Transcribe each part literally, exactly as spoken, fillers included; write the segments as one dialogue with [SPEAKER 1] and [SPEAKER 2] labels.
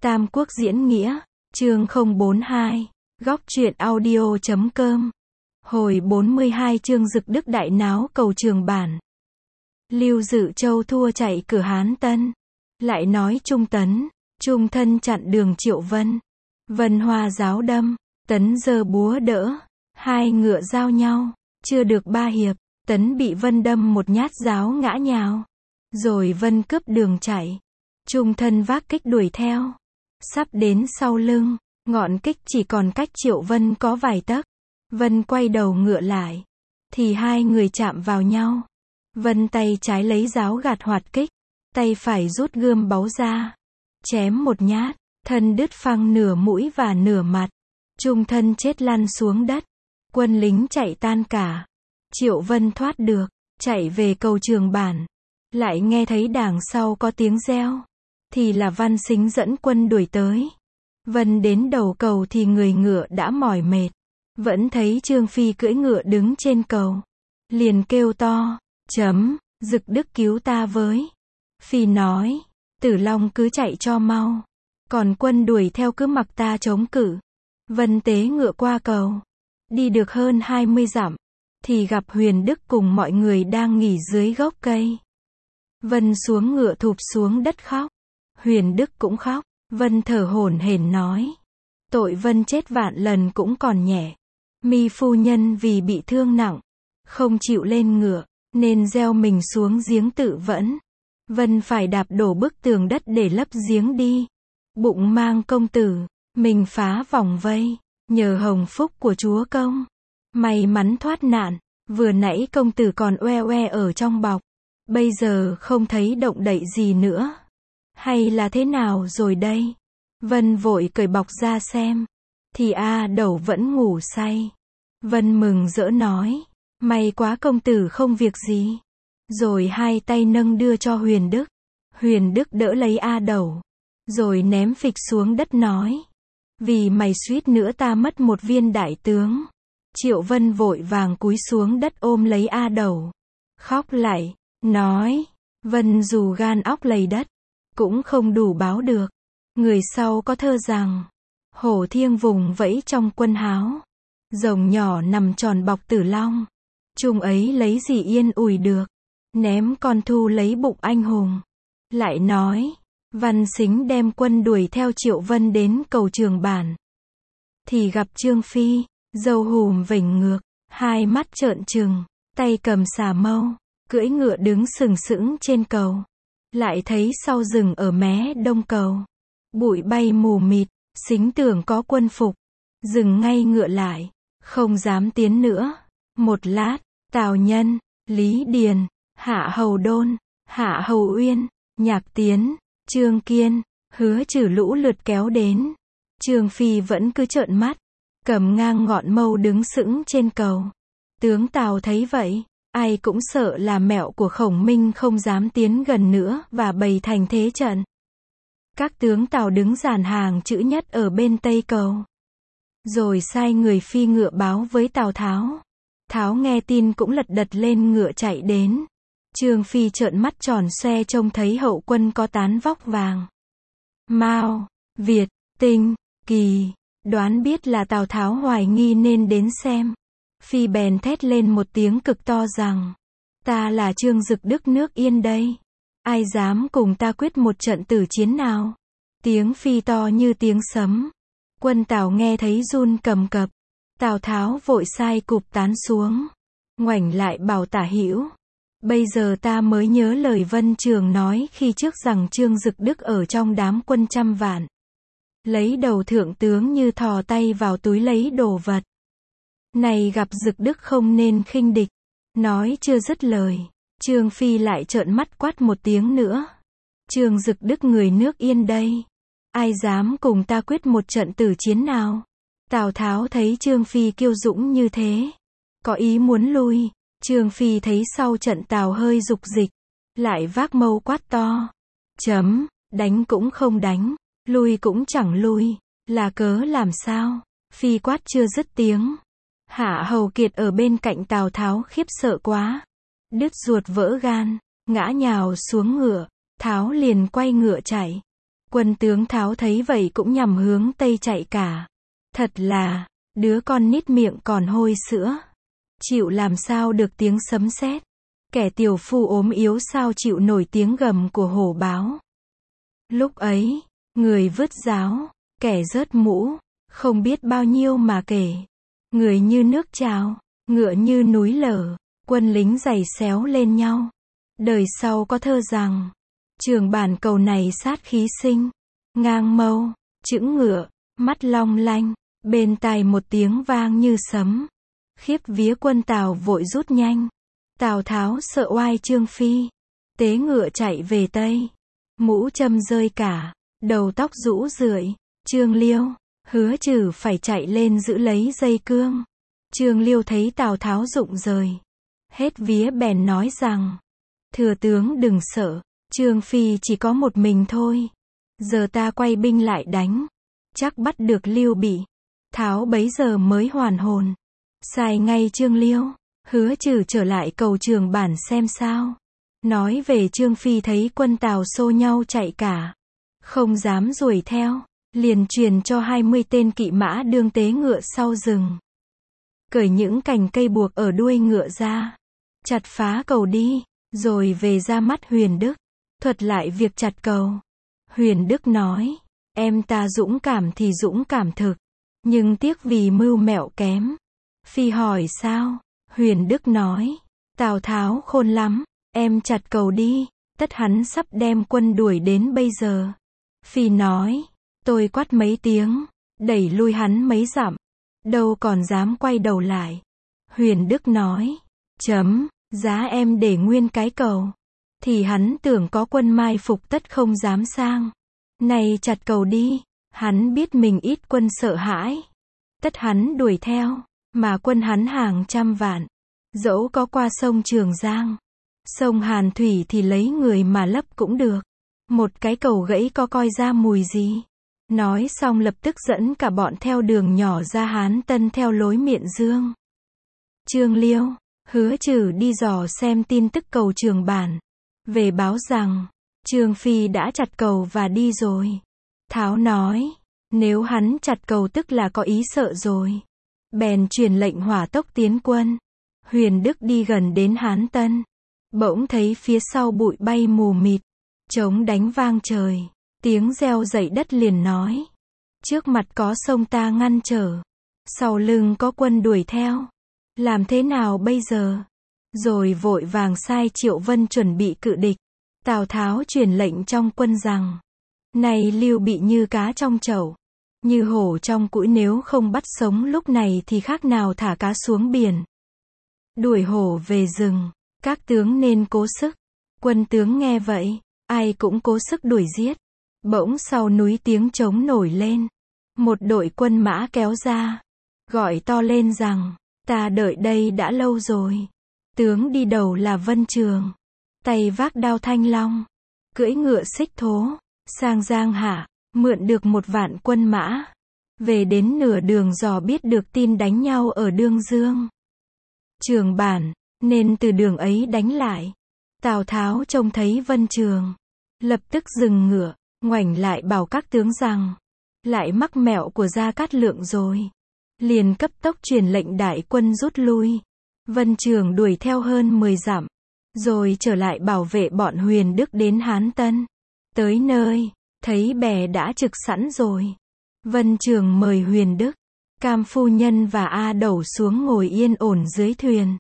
[SPEAKER 1] Tam Quốc diễn nghĩa, chương không bốn hai, góc truyện audio chấm com. Hồi bốn mươi hai chương Dực Đức đại náo cầu Trường Bản. Lưu Dự Châu thua chạy cửa Hán Tân. Lại nói Trung Tấn, Trung Thân chặn đường Triệu Vân. Vân Hoa giáo đâm, Tấn giơ búa đỡ. Hai ngựa giao nhau, chưa được ba hiệp, Tấn bị Vân đâm một nhát giáo ngã nhào. Rồi Vân cướp đường chạy. Trung Thân vác kích đuổi theo. Sắp đến sau lưng, ngọn kích chỉ còn cách Triệu Vân có vài tấc. Vân quay đầu ngựa lại, thì hai người chạm vào nhau. Vân tay trái lấy giáo gạt hoạt kích, tay phải rút gươm báu ra, chém một nhát, thân đứt phăng nửa mũi và nửa mặt. Trung Thân chết lăn xuống đất, quân lính chạy tan cả. Triệu Vân thoát được, chạy về cầu Trường Bản, lại nghe thấy đằng sau có tiếng reo, thì là Văn Sính dẫn quân đuổi tới. Vân đến đầu cầu thì người ngựa đã mỏi mệt, vẫn thấy Trương Phi cưỡi ngựa đứng trên cầu, liền kêu to, chấm, Dực Đức cứu ta với. Phi nói, Tử Long cứ chạy cho mau, còn quân đuổi theo cứ mặc ta chống cự. Vân tế ngựa qua cầu, đi được hơn hai mươi dặm, thì gặp Huyền Đức cùng mọi người đang nghỉ dưới gốc cây. Vân xuống ngựa thụp xuống đất khóc, Huyền Đức cũng khóc. Vân thở hổn hển nói, tội Vân chết vạn lần cũng còn nhẹ. Mi phu nhân vì bị thương nặng, không chịu lên ngựa, nên gieo mình xuống giếng tự vẫn. Vân phải đạp đổ bức tường đất để lấp giếng đi. Bụng mang công tử, mình phá vòng vây, nhờ hồng phúc của chúa công, may mắn thoát nạn. Vừa nãy công tử còn oe oe ở trong bọc, bây giờ không thấy động đậy gì nữa. Hay là thế nào rồi đây? Vân vội cởi bọc ra xem, thì A Đẩu vẫn ngủ say. Vân mừng rỡ nói, may quá công tử không việc gì. Rồi hai tay nâng đưa cho Huyền Đức. Huyền Đức đỡ lấy A Đẩu, rồi ném phịch xuống đất nói, vì mày suýt nữa ta mất một viên đại tướng. Triệu Vân vội vàng cúi xuống đất ôm lấy A Đẩu, khóc lại, nói, Vân dù gan óc lầy đất, cũng không đủ báo được. Người sau có thơ rằng, hổ thiêng vùng vẫy trong quân háo, rồng nhỏ nằm tròn bọc Tử Long, chung ấy lấy gì yên ủi được, ném con thu lấy bụng anh hùng. Lại nói, Văn Sính đem quân đuổi theo Triệu Vân đến cầu Trường Bản, thì gặp Trương Phi, râu hùm vểnh ngược, hai mắt trợn trừng, tay cầm xà mâu, cưỡi ngựa đứng sừng sững trên cầu. Lại thấy sau rừng ở mé đông cầu, bụi bay mù mịt, Sính tưởng có quân phục, dừng ngay ngựa lại, không dám tiến nữa. Một lát, Tào Nhân, Lý Điền, Hạ Hầu Đôn, Hạ Hầu Uyên, Nhạc Tiến, Trương Kiên, Hứa Trừ lũ lượt kéo đến. Trương Phi vẫn cứ trợn mắt, cầm ngang ngọn mâu đứng sững trên cầu. Tướng Tào thấy vậy, ai cũng sợ là mẹo của Khổng Minh, không dám tiến gần nữa và bày thành thế trận. Các tướng Tào đứng dàn hàng chữ nhất ở bên tây cầu, rồi sai người phi ngựa báo với Tào Tháo. Tháo nghe tin cũng lật đật lên ngựa chạy đến. Trương Phi trợn mắt tròn xoe trông thấy hậu quân có tán vóc vàng, Mao, Việt, Tinh, Kỳ, đoán biết là Tào Tháo hoài nghi nên đến xem. Phi bèn thét lên một tiếng cực to rằng, ta là Trương Dực Đức nước Yên đây, ai dám cùng ta quyết một trận tử chiến nào? Tiếng Phi to như tiếng sấm, quân Tào nghe thấy run cầm cập. Tào Tháo vội sai cụp tán xuống, ngoảnh lại bảo Tả Hữu, bây giờ ta mới nhớ lời Vân Trường nói khi trước rằng Trương Dực Đức ở trong đám quân trăm vạn, lấy đầu thượng tướng như thò tay vào túi lấy đồ vật. Này gặp Dực Đức không nên khinh địch. Nói chưa dứt lời, Trương Phi lại trợn mắt quát một tiếng nữa, Trương Dực Đức người nước Yên đây, ai dám cùng ta quyết một trận tử chiến nào? Tào Tháo thấy Trương Phi kiêu dũng như thế, có ý muốn lui. Trương Phi thấy sau trận Tào hơi dục dịch, lại vác mâu quát to, chấm, đánh cũng không đánh, lui cũng chẳng lui, là cớ làm sao? Phi quát chưa dứt tiếng, Hạ Hầu Kiệt ở bên cạnh Tào Tháo khiếp sợ quá, đứt ruột vỡ gan, ngã nhào xuống ngựa. Tháo liền quay ngựa chạy. Quân tướng Tháo thấy vậy cũng nhằm hướng Tây chạy cả. Thật là, đứa con nít miệng còn hôi sữa. Chịu làm sao được tiếng sấm sét. Kẻ tiểu phu ốm yếu sao chịu nổi tiếng gầm của hổ báo. Lúc ấy, người vứt giáo, kẻ rớt mũ, không biết bao nhiêu mà kể. Người như nước trào, ngựa như núi lở, quân lính giày xéo lên nhau. Đời sau có thơ rằng, trường bản cầu này sát khí sinh, ngang mâu, chững ngựa, mắt long lanh, bên tai một tiếng vang như sấm. Khiếp vía quân Tào vội rút nhanh. Tào Tháo sợ oai Trương Phi, tế ngựa chạy về Tây. Mũ châm rơi cả, đầu tóc rũ rượi. Trương Liêu, Hứa Trừ phải chạy lên giữ lấy dây cương. Trương Liêu thấy Tào Tháo rụng rời, hết vía bèn nói rằng, thừa tướng đừng sợ, Trương Phi chỉ có một mình thôi. Giờ ta quay binh lại đánh, chắc bắt được Lưu Bị. Tháo bấy giờ mới hoàn hồn, sai ngay Trương Liêu, Hứa Trừ trở lại cầu Trường Bản xem sao. Nói về Trương Phi thấy quân Tào xô nhau chạy cả, không dám đuổi theo, liền truyền cho hai mươi tên kỵ mã đương tế ngựa sau rừng. Cởi những cành cây buộc ở đuôi ngựa ra, chặt phá cầu đi, rồi về ra mắt Huyền Đức, thuật lại việc chặt cầu. Huyền Đức nói, em ta dũng cảm thì dũng cảm thực, nhưng tiếc vì mưu mẹo kém. Phi hỏi sao? Huyền Đức nói, Tào Tháo khôn lắm, em chặt cầu đi, tất hắn sắp đem quân đuổi đến bây giờ. Phi nói, tôi quát mấy tiếng, đẩy lui hắn mấy dặm, đâu còn dám quay đầu lại. Huyền Đức nói, chấm, giá em để nguyên cái cầu, thì hắn tưởng có quân mai phục tất không dám sang. Này chặt cầu đi, hắn biết mình ít quân sợ hãi, tất hắn đuổi theo, mà quân hắn hàng trăm vạn, dẫu có qua sông Trường Giang, sông Hàn Thủy thì lấy người mà lấp cũng được. Một cái cầu gãy có coi ra mùi gì. Nói xong lập tức dẫn cả bọn theo đường nhỏ ra Hán Tân theo lối Miện Dương. Trương Liêu, Hứa Trừ đi dò xem tin tức cầu Trường Bản, về báo rằng, Trương Phi đã chặt cầu và đi rồi. Tháo nói, nếu hắn chặt cầu tức là có ý sợ rồi. Bèn truyền lệnh hỏa tốc tiến quân. Huyền Đức đi gần đến Hán Tân, bỗng thấy phía sau bụi bay mù mịt, trống đánh vang trời, tiếng reo dậy đất liền nói, trước mặt có sông ta ngăn trở, sau lưng có quân đuổi theo, làm thế nào bây giờ? Rồi vội vàng sai Triệu Vân chuẩn bị cự địch. Tào Tháo truyền lệnh trong quân rằng, này Lưu Bị như cá trong chậu, như hổ trong cũi, nếu không bắt sống lúc này thì khác nào thả cá xuống biển, đuổi hổ về rừng. Các tướng nên cố sức. Quân tướng nghe vậy, ai cũng cố sức đuổi giết. Bỗng sau núi tiếng trống nổi lên, một đội quân mã kéo ra, gọi to lên rằng, ta đợi đây đã lâu rồi. Tướng đi đầu là Vân Trường, tay vác đao thanh long, cưỡi ngựa xích thố, sang Giang Hạ, mượn được một vạn quân mã. Về đến nửa đường dò biết được tin đánh nhau ở Đương Dương, Trường Bản, nên từ đường ấy đánh lại. Tào Tháo trông thấy Vân Trường, lập tức dừng ngựa, ngoảnh lại bảo các tướng rằng, lại mắc mẹo của Gia Cát Lượng rồi. Liền cấp tốc truyền lệnh đại quân rút lui. Vân Trường đuổi theo hơn mười dặm, rồi trở lại bảo vệ bọn Huyền Đức đến Hán Tân. Tới nơi, thấy bè đã trực sẵn rồi. Vân Trường mời Huyền Đức, Cam phu nhân và A Đẩu xuống ngồi yên ổn dưới thuyền.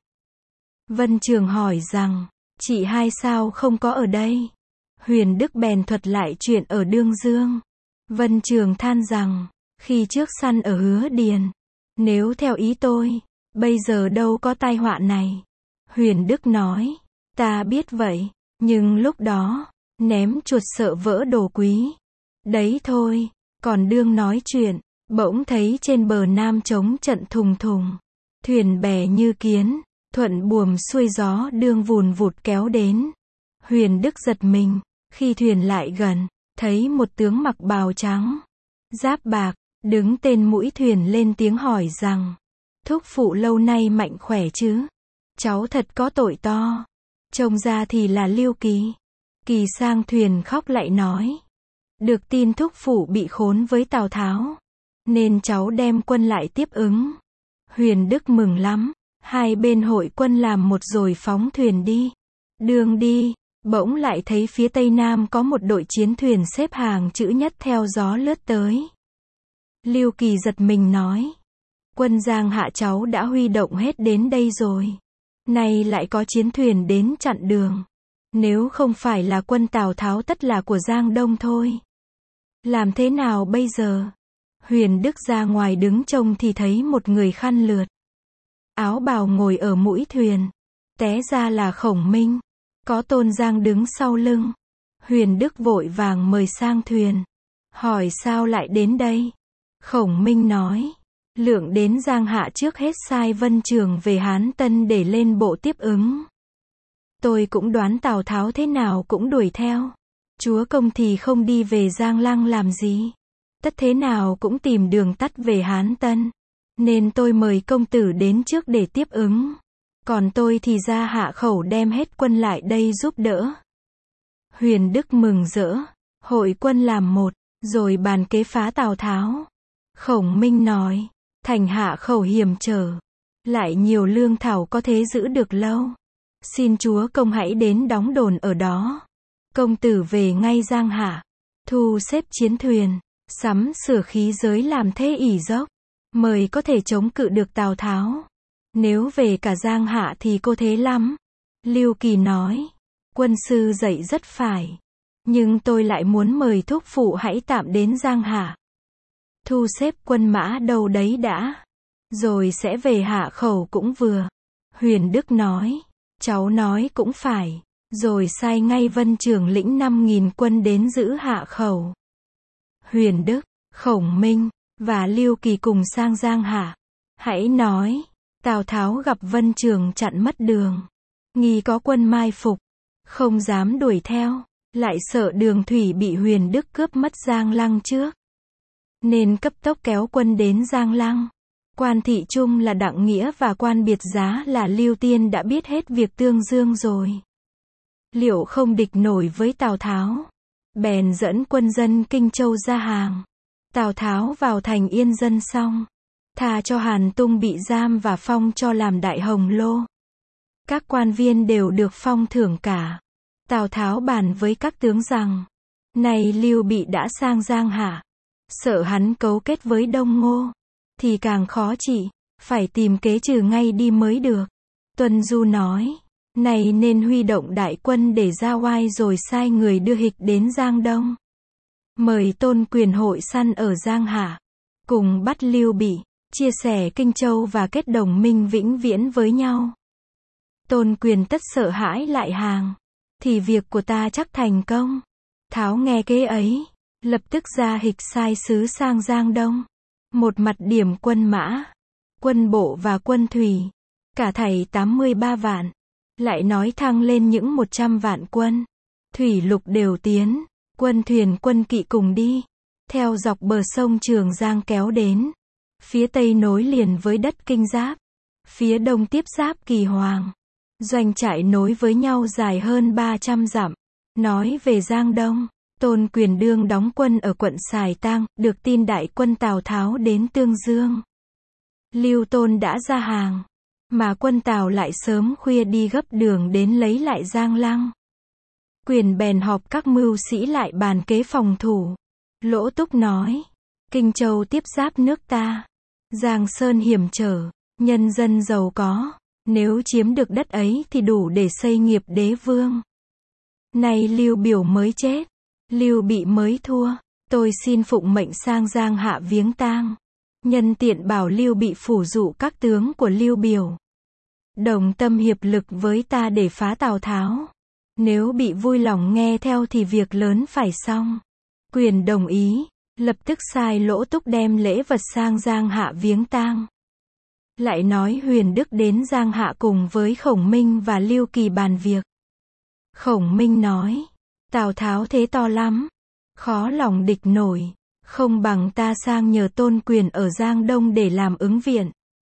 [SPEAKER 1] Vân Trường hỏi rằng, chị hai sao không có ở đây? Huyền Đức bèn thuật lại chuyện ở Đương Dương. Vân Trường than rằng, khi trước săn ở Hứa Điền, nếu theo ý tôi, bây giờ đâu có tai họa này. Huyền Đức nói, ta biết vậy, nhưng lúc đó, ném chuột sợ vỡ đồ quý. Đấy thôi, còn đương nói chuyện, bỗng thấy trên bờ Nam trống trận thùng thùng, thuyền bè như kiến, thuận buồm xuôi gió đương vùn vụt kéo đến. Huyền Đức giật mình, khi thuyền lại gần, thấy một tướng mặc bào trắng, giáp bạc, đứng tên mũi thuyền lên tiếng hỏi rằng, thúc phụ lâu nay mạnh khỏe chứ? Cháu thật có tội to. Trông ra thì là Lưu Kỳ. Kỳ sang thuyền khóc lại nói, Được tin thúc phụ bị khốn với Tào Tháo, nên cháu đem quân lại tiếp ứng. Huyền Đức mừng lắm, hai bên hội quân làm một rồi phóng thuyền đi. Đường đi, bỗng lại thấy phía tây nam có một đội chiến thuyền xếp hàng chữ nhất theo gió lướt tới. Lưu Kỳ giật mình nói, quân Giang Hạ cháu đã huy động hết đến đây rồi, nay lại có chiến thuyền đến chặn đường. Nếu không phải là quân Tào Tháo tất là của Giang Đông thôi. Làm thế nào bây giờ? Huyền Đức ra ngoài đứng trông thì thấy một người khăn lượt áo bào ngồi ở mũi thuyền. Té ra là Khổng Minh. Có Tôn Giang đứng sau lưng. Huyền Đức vội vàng mời sang thuyền. Hỏi sao lại đến đây? Khổng Minh nói, Lượng đến Giang Hạ trước hết sai Vân Trường về Hán Tân để lên bộ tiếp ứng. Tôi cũng đoán Tào Tháo thế nào cũng đuổi theo. Chúa công thì không đi về Giang Lăng làm gì. Tất thế nào cũng tìm đường tắt về Hán Tân. Nên tôi mời công tử đến trước để tiếp ứng. Còn tôi thì ra Hạ Khẩu đem hết quân lại đây giúp đỡ. Huyền Đức mừng rỡ. Hội quân làm một, rồi bàn kế phá Tào Tháo. Khổng Minh nói, thành Hạ Khẩu hiểm trở, lại nhiều lương thảo có thế giữ được lâu. Xin chúa công hãy đến đóng đồn ở đó. Công tử về ngay Giang Hạ, thu xếp chiến thuyền, sắm sửa khí giới làm thế ỷ dốc, mời có thể chống cự được Tào Tháo. Nếu về cả Giang Hạ thì cô thế lắm. Lưu Kỳ nói, quân sư dạy rất phải, nhưng tôi lại muốn mời thúc phụ hãy tạm đến Giang Hạ, thu xếp quân mã đâu đấy đã, rồi sẽ về Hạ Khẩu cũng vừa. Huyền Đức nói, cháu nói cũng phải, rồi sai ngay Vân Trường lĩnh năm nghìn quân đến giữ Hạ Khẩu. Huyền Đức, Khổng Minh và Lưu Kỳ cùng sang Giang Hạ. Hãy nói, Tào Tháo gặp Vân Trường chặn mất đường, nghi có quân mai phục, không dám đuổi theo, lại sợ đường thủy bị Huyền Đức cướp mất Giang Lăng trước, nên cấp tốc kéo quân đến Giang Lăng. Quan thị trung là Đặng Nghĩa và quan biệt giá là Lưu Tiên đã biết hết việc tương dương rồi. Liệu không địch nổi với Tào Tháo, bèn dẫn quân dân Kinh Châu ra hàng. Tào Tháo vào thành yên dân xong, tha cho Hàn Tung bị giam và phong cho làm đại hồng lô. Các quan viên đều được phong thưởng cả. Tào Tháo bàn với các tướng rằng, này Lưu Bị đã sang Giang Hạ, sợ hắn cấu kết với Đông Ngô, thì càng khó trị, phải tìm kế trừ ngay đi mới được. Tuân Du nói, này nên huy động đại quân để ra oai rồi sai người đưa hịch đến Giang Đông. Mời Tôn Quyền hội săn ở Giang Hạ, cùng bắt Lưu Bị, chia sẻ Kinh Châu và kết đồng minh vĩnh viễn với nhau. Tôn Quyền tất sợ hãi lại hàng, thì việc của ta chắc thành công. Tháo nghe kế ấy, lập tức ra hịch sai sứ sang Giang Đông. Một mặt điểm quân mã, quân bộ và quân thủy, cả thảy tám mươi ba vạn. Lại nói thăng lên những một trăm vạn quân. Thủy lục đều tiến, quân thuyền quân kỵ cùng đi, theo dọc bờ sông Trường Giang kéo đến. Phía tây nối liền với đất Kinh Giáp, phía đông tiếp giáp Kỳ Hoàng. Doanh trại nối với nhau dài hơn ba trăm dặm. Nói về Giang Đông, Tôn Quyền đương đóng quân ở quận Sài Tang, được tin đại quân Tào Tháo đến Tương Dương. Lưu Tôn đã ra hàng, mà quân Tào lại sớm khuya đi gấp đường đến lấy lại Giang Lăng. Quyền bèn họp các mưu sĩ lại bàn kế phòng thủ. Lỗ Túc nói, Kinh Châu tiếp giáp nước ta, Giang Sơn hiểm trở, nhân dân giàu có, nếu chiếm được đất ấy thì đủ để xây nghiệp đế vương. Nay Lưu Biểu mới chết, Lưu Bị mới thua, tôi xin phụng mệnh sang Giang Hạ viếng tang, nhân tiện bảo Lưu Bị phủ dụ các tướng của Lưu Biểu, đồng tâm hiệp lực với ta để phá Tào Tháo. Nếu Bị vui lòng nghe theo thì việc lớn phải xong. Quyền đồng ý, lập tức sai Lỗ Túc đem lễ vật sang Giang Hạ viếng tang. Lại nói Huyền Đức đến Giang Hạ cùng với Khổng Minh và Lưu Kỳ bàn việc. Khổng Minh nói, Tào Tháo thế to lắm, khó lòng địch nổi, không bằng ta sang nhờ Tôn Quyền ở Giang Đông để làm ứng viện.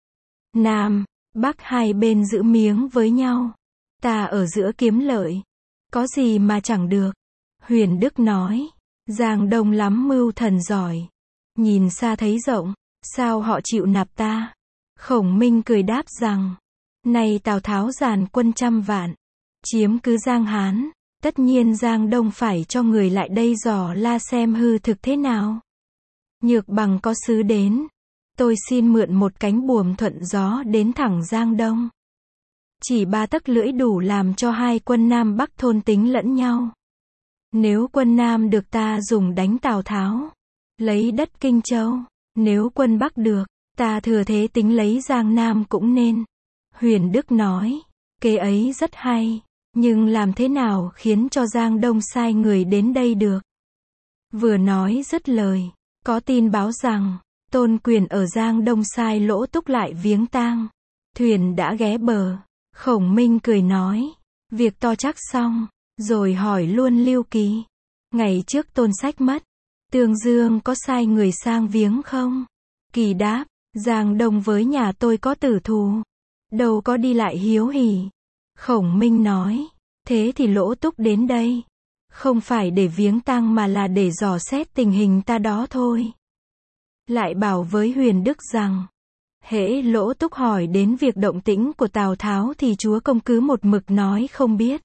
[SPEAKER 1] Nam, Bắc hai bên giữ miếng với nhau, ta ở giữa kiếm lợi, có gì mà chẳng được. Huyền Đức nói, Giang Đông lắm mưu thần giỏi. Nhìn xa thấy rộng, sao họ chịu nạp ta? Khổng Minh cười đáp rằng, này Tào Tháo dàn quân trăm vạn, chiếm cứ Giang Hán, tất nhiên Giang Đông phải cho người lại đây dò la xem hư thực thế nào. Nhược bằng có sứ đến, tôi xin mượn một cánh buồm thuận gió đến thẳng Giang Đông. Chỉ ba tấc lưỡi đủ làm cho hai quân Nam Bắc thôn tính lẫn nhau. Nếu quân Nam được ta dùng đánh Tào Tháo, lấy đất Kinh Châu, nếu quân Bắc được, ta thừa thế tính lấy Giang Nam cũng nên. Huyền Đức nói, kế ấy rất hay, nhưng làm thế nào khiến cho Giang Đông sai người đến đây được? Vừa nói dứt lời, có tin báo rằng, Tôn Quyền ở Giang Đông sai Lỗ Túc lại viếng tang. Thuyền đã ghé bờ, Khổng Minh cười nói, việc to chắc xong, rồi hỏi luôn Lưu Kỳ. Ngày trước Tôn Sách mất, Tương Dương có sai người sang viếng không? Kỳ đáp, Giang Đông với nhà tôi có tử thù, đâu có đi lại hiếu hỉ. Khổng Minh nói, thế thì Lỗ Túc đến đây, không phải để viếng tang mà là để dò xét tình hình ta đó thôi. Lại bảo với Huyền Đức rằng, hễ Lỗ Túc hỏi đến việc động tĩnh của Tào Tháo thì chúa công cứ một mực nói không biết.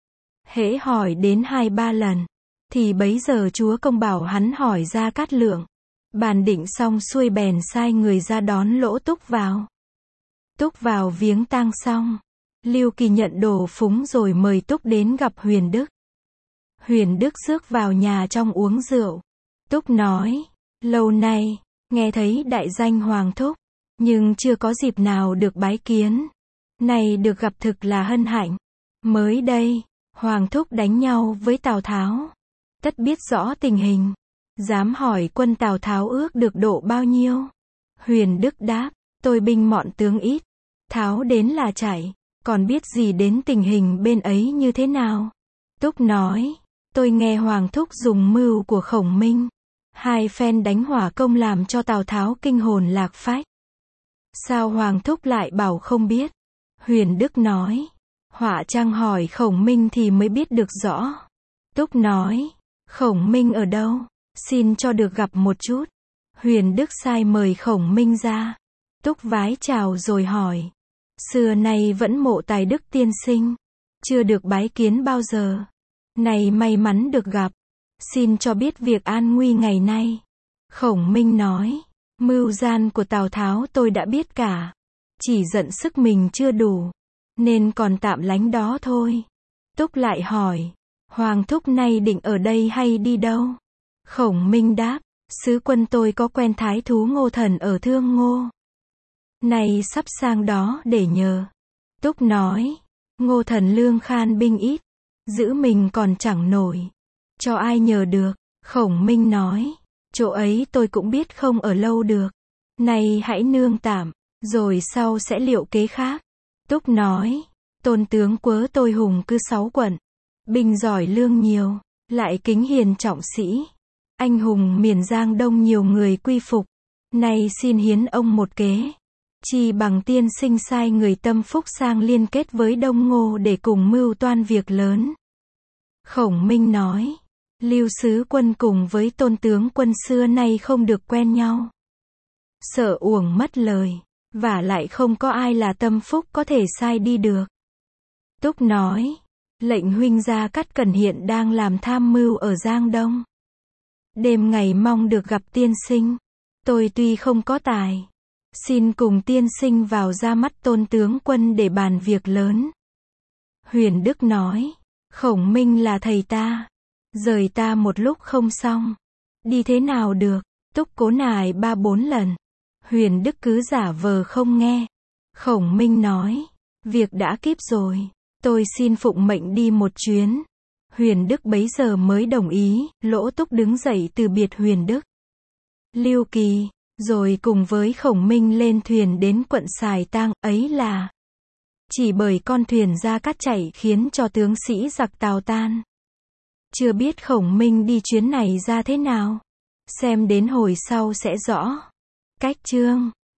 [SPEAKER 1] Hễ hỏi đến hai ba lần, thì bấy giờ chúa công bảo hắn hỏi Gia Cát Lượng. Bàn định xong xuôi bèn sai người ra đón Lỗ Túc vào. Túc vào viếng tang xong, Lưu Kỳ nhận đồ phúng rồi mời Túc đến gặp Huyền Đức. Huyền Đức rước vào nhà trong uống rượu. Túc nói, lâu nay, nghe thấy đại danh Hoàng Thúc, nhưng chưa có dịp nào được bái kiến. Này được gặp thực là hân hạnh. Mới đây, Hoàng Thúc đánh nhau với Tào Tháo. Tất biết rõ tình hình. Dám hỏi quân Tào Tháo ước được độ bao nhiêu? Huyền Đức đáp, tôi binh mọn tướng ít. Tháo đến là chạy, còn biết gì đến tình hình bên ấy như thế nào? Túc nói, tôi nghe Hoàng Thúc dùng mưu của Khổng Minh. Hai phen đánh hỏa công làm cho Tào Tháo kinh hồn lạc phách. Sao Hoàng Thúc lại bảo không biết? Huyền Đức nói, họa chăng hỏi Khổng Minh thì mới biết được rõ. Túc nói, Khổng Minh ở đâu? Xin cho được gặp một chút. Huyền Đức sai mời Khổng Minh ra. Túc vái chào rồi hỏi, xưa nay vẫn mộ tài đức tiên sinh, chưa được bái kiến bao giờ. Này may mắn được gặp, xin cho biết việc an nguy ngày nay. Khổng Minh nói, mưu gian của Tào Tháo tôi đã biết cả, chỉ giận sức mình chưa đủ, nên còn tạm lánh đó thôi. Túc lại hỏi, Hoàng Thúc nay định ở đây hay đi đâu? Khổng Minh đáp, sứ quân tôi có quen thái thú Ngô Thần ở Thương Ngô. Này sắp sang đó để nhờ. Túc nói, Ngô Thần lương khan binh ít, giữ mình còn chẳng nổi, cho ai nhờ được. Khổng Minh nói, chỗ ấy tôi cũng biết không ở lâu được. Này hãy nương tạm, rồi sau sẽ liệu kế khác. Túc nói, Tôn tướng quớ tôi hùng cứ sáu quận, binh giỏi lương nhiều, lại kính hiền trọng sĩ. Anh hùng miền Giang Đông nhiều người quy phục. Nay xin hiến ông một kế. Chi bằng tiên sinh sai người tâm phúc sang liên kết với Đông Ngô để cùng mưu toan việc lớn. Khổng Minh nói, Lưu sứ quân cùng với Tôn tướng quân xưa nay không được quen nhau, sợ uổng mất lời, và lại không có ai là tâm phúc có thể sai đi được. Túc nói, lệnh huynh Gia Cát Cẩn hiện đang làm tham mưu ở Giang Đông. Đêm ngày mong được gặp tiên sinh. Tôi tuy không có tài, xin cùng tiên sinh vào ra mắt Tôn tướng quân để bàn việc lớn. Huyền Đức nói, Khổng Minh là thầy ta, rời ta một lúc không xong, đi thế nào được? Túc cố nài ba bốn lần. Huyền Đức cứ giả vờ không nghe. Khổng Minh nói, việc đã kíp rồi, tôi xin phụng mệnh đi một chuyến. Huyền Đức bấy giờ mới đồng ý. Lỗ Túc đứng dậy từ biệt Huyền Đức, Lưu Kỳ, rồi cùng với Khổng Minh lên thuyền đến quận Sài Tang. Ấy là chỉ bởi con thuyền Gia Cát chạy khiến cho tướng sĩ giặc Tào tan. Chưa biết Khổng Minh đi chuyến này ra thế nào, xem đến hồi sau sẽ rõ. Cách chương